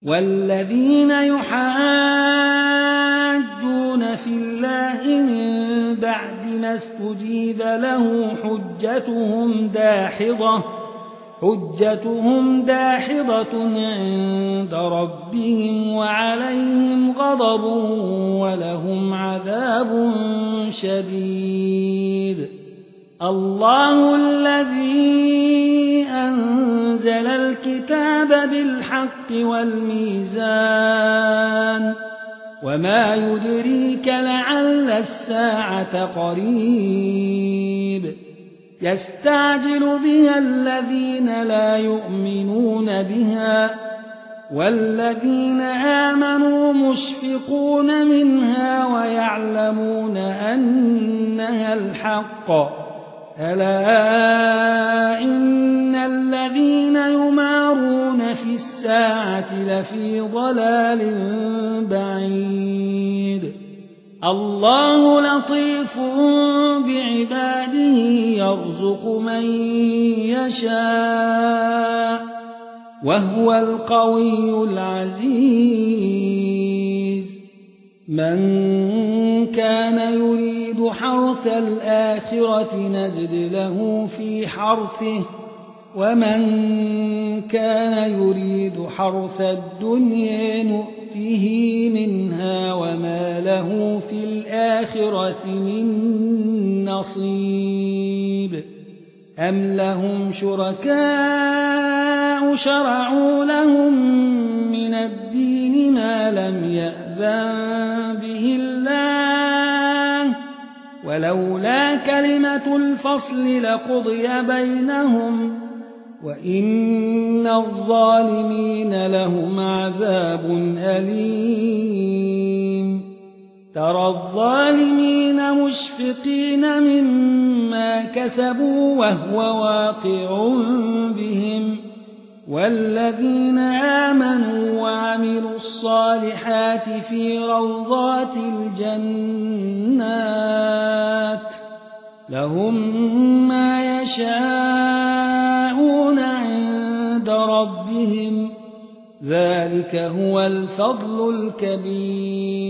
والذين يحاجون في الله من بعد ما استجيب له حجتهم داحضة عند ربهم وعليهم غضب ولهم عذاب شديد. الله الذي أنزل الكتاب بالحق والميزان وما يدريك لعل الساعة قريب. يستعجل بها الذين لا يؤمنون بها والذين آمنوا مشفقون منها ويعلمون أنها الحق. ألا إن الذين يمارون في الساعة لفي ضلال بعيد. الله لطيف بعباده يرزق من يشاء وهو القوي العزيز. من كان يريد حرث الآخرة نزد له في حرثه ومن كان يريد حرث الدنيا نؤته منها وما له في الآخرة من نصيب. أم لهم شركاء شرعوا لهم من الدين ما لم يأذن به الله ولولا كلمة الفصل لقضي بينهم وإن الظالمين لهم عذاب أليم. ترى الظالمين مشفقين مما كسبوا وهو واقع بهم والذين آمنوا وعملوا الصالحات في روضات الجنات لهم ما يشاءون عند ربهم ذلك هو الفضل الكبير.